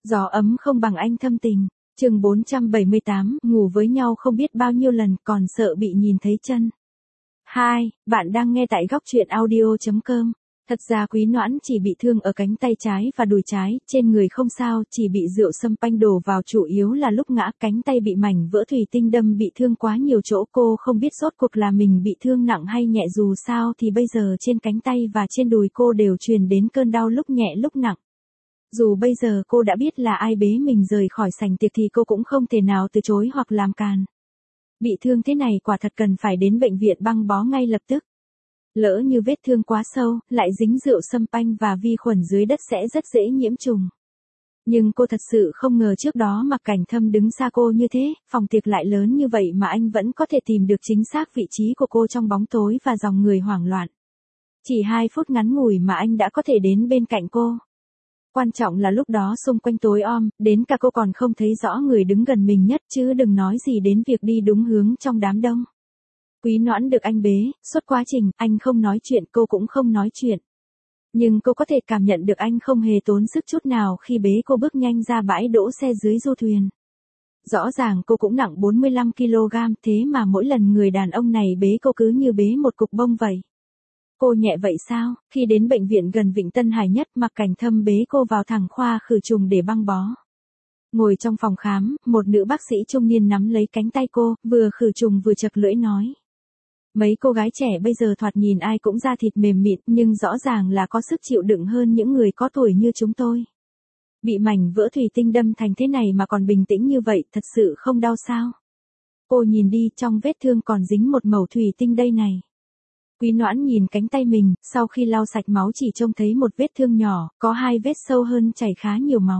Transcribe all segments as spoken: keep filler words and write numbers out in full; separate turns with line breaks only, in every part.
Gió ấm không bằng anh thâm tình. Chương bốn trăm bảy mươi tám, ngủ với nhau không biết bao nhiêu lần, còn sợ bị nhìn thấy chân. Hai, bạn đang nghe tại góc truyện audio chấm com. Thật ra Quý Noãn chỉ bị thương ở cánh tay trái và đùi trái, trên người không sao, chỉ bị rượu sâm panh đổ vào, chủ yếu là lúc ngã cánh tay bị mảnh vỡ thủy tinh đâm bị thương quá nhiều chỗ. Cô không biết rốt cuộc là mình bị thương nặng hay nhẹ, dù sao thì bây giờ trên cánh tay và trên đùi cô đều truyền đến cơn đau lúc nhẹ lúc nặng. Dù bây giờ cô đã biết là ai bế mình rời khỏi sảnh tiệc thì cô cũng không thể nào từ chối hoặc làm càn. Bị thương thế này quả thật cần phải đến bệnh viện băng bó ngay lập tức. Lỡ như vết thương quá sâu, lại dính rượu sâm panh và vi khuẩn dưới đất sẽ rất dễ nhiễm trùng. Nhưng cô thật sự không ngờ trước đó Mạc Cảnh Thâm đứng xa cô như thế, phòng tiệc lại lớn như vậy mà anh vẫn có thể tìm được chính xác vị trí của cô trong bóng tối và dòng người hoảng loạn. Chỉ hai phút ngắn ngủi mà anh đã có thể đến bên cạnh cô. Quan trọng là lúc đó xung quanh tối om, đến cả cô còn không thấy rõ người đứng gần mình nhất, chứ đừng nói gì đến việc đi đúng hướng trong đám đông. Quý Noãn được anh bế, suốt quá trình, anh không nói chuyện, cô cũng không nói chuyện. Nhưng cô có thể cảm nhận được anh không hề tốn sức chút nào khi bế cô bước nhanh ra bãi đỗ xe dưới du thuyền. Rõ ràng cô cũng nặng bốn mươi lăm ki lô gam, thế mà mỗi lần người đàn ông này bế cô cứ như bế một cục bông vậy. Cô nhẹ vậy sao? Khi đến bệnh viện gần Vịnh Tân Hải Nhất, Mạc Cảnh Thâm bế cô vào thẳng khoa khử trùng để băng bó. Ngồi trong phòng khám, một nữ bác sĩ trung niên nắm lấy cánh tay cô, vừa khử trùng vừa chật lưỡi nói. Mấy cô gái trẻ bây giờ thoạt nhìn ai cũng da thịt mềm mịn, nhưng rõ ràng là có sức chịu đựng hơn những người có tuổi như chúng tôi. Bị mảnh vỡ thủy tinh đâm thành thế này mà còn bình tĩnh như vậy, thật sự không đau sao? Cô nhìn đi, trong vết thương còn dính một mẩu thủy tinh đây này. Quý Noãn nhìn cánh tay mình, sau khi lau sạch máu chỉ trông thấy một vết thương nhỏ, có hai vết sâu hơn chảy khá nhiều máu.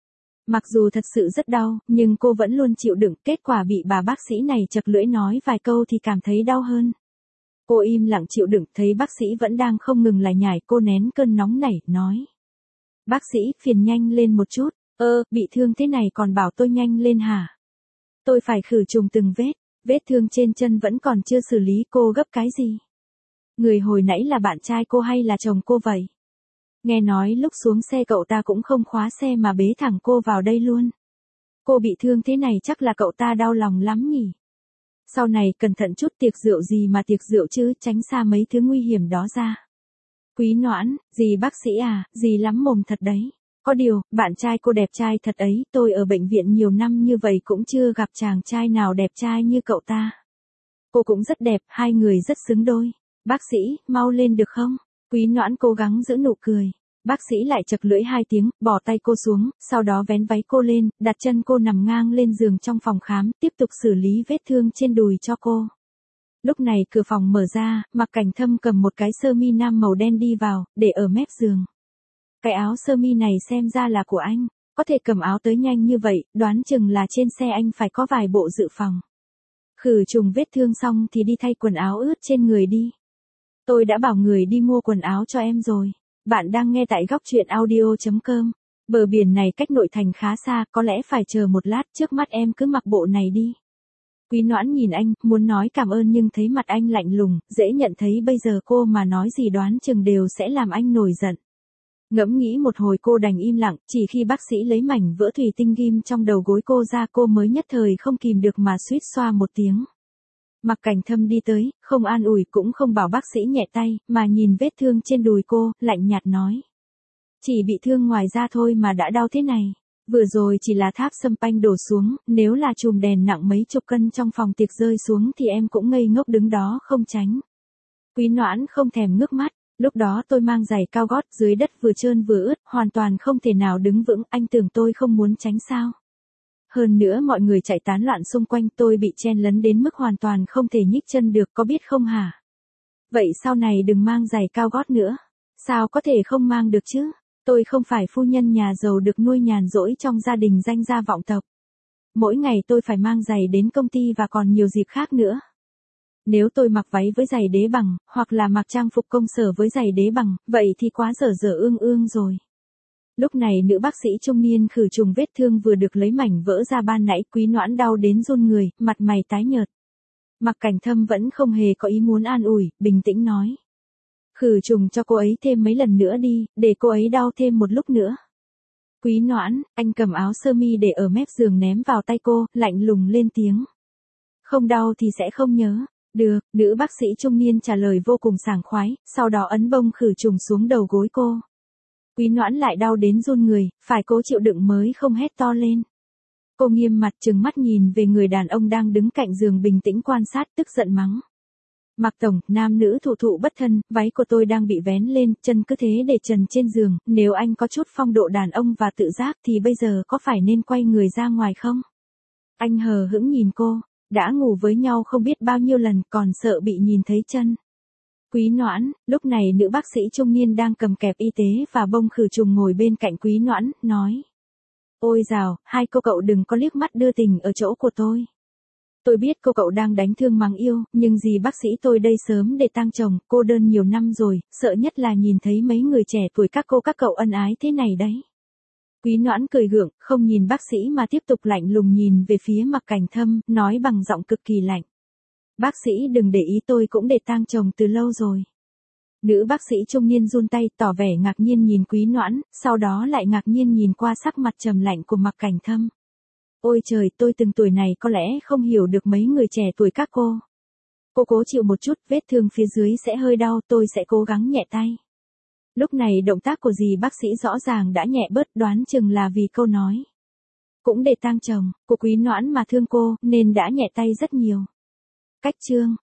Mặc dù thật sự rất đau, nhưng cô vẫn luôn chịu đựng, kết quả bị bà bác sĩ này chật lưỡi nói vài câu thì cảm thấy đau hơn. Cô im lặng chịu đựng, thấy bác sĩ vẫn đang không ngừng lải nhải, cô nén cơn nóng nảy, nói. Bác sĩ, phiền nhanh lên một chút, ơ, bị thương thế này còn bảo tôi nhanh lên hả? Tôi phải khử trùng từng vết, vết thương trên chân vẫn còn chưa xử lý, cô gấp cái gì? Người hồi nãy là bạn trai cô hay là chồng cô vậy? Nghe nói lúc xuống xe cậu ta cũng không khóa xe mà bế thẳng cô vào đây luôn. Cô bị thương thế này chắc là cậu ta đau lòng lắm nhỉ? Sau này cẩn thận chút, tiệc rượu gì mà tiệc rượu chứ, tránh xa mấy thứ nguy hiểm đó ra. Quý Noãn, gì bác sĩ à, gì lắm mồm thật đấy. Có điều, bạn trai cô đẹp trai thật ấy, tôi ở bệnh viện nhiều năm như vậy cũng chưa gặp chàng trai nào đẹp trai như cậu ta. Cô cũng rất đẹp, hai người rất xứng đôi. Bác sĩ, mau lên được không? Quý Noãn cố gắng giữ nụ cười. Bác sĩ lại chật lưỡi hai tiếng, bỏ tay cô xuống, sau đó vén váy cô lên, đặt chân cô nằm ngang lên giường trong phòng khám, tiếp tục xử lý vết thương trên đùi cho cô. Lúc này cửa phòng mở ra, Mạc Cảnh Thâm cầm một cái sơ mi nam màu đen đi vào, để ở mép giường. Cái áo sơ mi này xem ra là của anh, có thể cầm áo tới nhanh như vậy, đoán chừng là trên xe anh phải có vài bộ dự phòng. Khử trùng vết thương xong thì đi thay quần áo ướt trên người đi. Tôi đã bảo người đi mua quần áo cho em rồi. Bạn đang nghe tại góc truyện audio chấm com. Bờ biển này cách nội thành khá xa, có lẽ phải chờ một lát, trước mắt em cứ mặc bộ này đi. Quý Noãn nhìn anh, muốn nói cảm ơn nhưng thấy mặt anh lạnh lùng, dễ nhận thấy bây giờ cô mà nói gì đoán chừng đều sẽ làm anh nổi giận. Ngẫm nghĩ một hồi cô đành im lặng, chỉ khi bác sĩ lấy mảnh vỡ thủy tinh ghim trong đầu gối cô ra cô mới nhất thời không kìm được mà suýt xoa một tiếng. Mạc Cảnh Thâm đi tới, không an ủi cũng không bảo bác sĩ nhẹ tay, mà nhìn vết thương trên đùi cô, lạnh nhạt nói. Chỉ bị thương ngoài da thôi mà đã đau thế này. Vừa rồi chỉ là tháp sâm panh đổ xuống, nếu là chùm đèn nặng mấy chục cân trong phòng tiệc rơi xuống thì em cũng ngây ngốc đứng đó không tránh. Quý Noãn không thèm ngước mắt, lúc đó tôi mang giày cao gót, dưới đất vừa trơn vừa ướt, hoàn toàn không thể nào đứng vững, anh tưởng tôi không muốn tránh sao? Hơn nữa mọi người chạy tán loạn xung quanh, tôi bị chen lấn đến mức hoàn toàn không thể nhích chân được, có biết không hả? Vậy sau này đừng mang giày cao gót nữa. Sao có thể không mang được chứ? Tôi không phải phu nhân nhà giàu được nuôi nhàn rỗi trong gia đình danh gia vọng tộc. Mỗi ngày tôi phải mang giày đến công ty và còn nhiều dịp khác nữa. Nếu tôi mặc váy với giày đế bằng, hoặc là mặc trang phục công sở với giày đế bằng, vậy thì quá dở dở ương ương rồi. Lúc này nữ bác sĩ trung niên khử trùng vết thương vừa được lấy mảnh vỡ ra ban nãy, Quý Noãn đau đến run người, mặt mày tái nhợt. Mạc Cảnh Thâm vẫn không hề có ý muốn an ủi, bình tĩnh nói. Khử trùng cho cô ấy thêm mấy lần nữa đi, để cô ấy đau thêm một lúc nữa. Quý Noãn, anh cầm áo sơ mi để ở mép giường ném vào tay cô, lạnh lùng lên tiếng. Không đau thì sẽ không nhớ. Được, nữ bác sĩ trung niên trả lời vô cùng sảng khoái, sau đó ấn bông khử trùng xuống đầu gối cô. Quý Noãn lại đau đến run người, phải cố chịu đựng mới không hét to lên. Cô nghiêm mặt trừng mắt nhìn về người đàn ông đang đứng cạnh giường bình tĩnh quan sát, tức giận mắng. Mạc tổng, nam nữ thủ thụ bất thân, váy của tôi đang bị vén lên, chân cứ thế để trần trên giường, nếu anh có chút phong độ đàn ông và tự giác thì bây giờ có phải nên quay người ra ngoài không? Anh hờ hững nhìn cô, đã ngủ với nhau không biết bao nhiêu lần còn sợ bị nhìn thấy chân. Quý Noãn, lúc này nữ bác sĩ trung niên đang cầm kẹp y tế và bông khử trùng ngồi bên cạnh Quý Noãn, nói. Ôi dào, hai cô cậu đừng có liếc mắt đưa tình ở chỗ của tôi. Tôi biết cô cậu đang đánh thương mắng yêu, nhưng dì bác sĩ tôi đây sớm để tang chồng, cô đơn nhiều năm rồi, sợ nhất là nhìn thấy mấy người trẻ tuổi các cô các cậu ân ái thế này đấy. Quý Noãn cười gượng, không nhìn bác sĩ mà tiếp tục lạnh lùng nhìn về phía Mạc Cảnh Thâm, nói bằng giọng cực kỳ lạnh. Bác sĩ đừng để ý, tôi cũng để tang chồng từ lâu rồi. Nữ bác sĩ trung niên run tay tỏ vẻ ngạc nhiên nhìn Quý Noãn, sau đó lại ngạc nhiên nhìn qua sắc mặt trầm lạnh của Mạc Cảnh Thâm. Ôi trời, tôi từng tuổi này có lẽ không hiểu được mấy người trẻ tuổi các cô. Cô cố chịu một chút, vết thương phía dưới sẽ hơi đau, tôi sẽ cố gắng nhẹ tay. Lúc này động tác của dì bác sĩ rõ ràng đã nhẹ bớt, đoán chừng là vì câu nói. Cũng để tang chồng, của Quý Noãn mà thương cô, nên đã nhẹ tay rất nhiều. Cách chương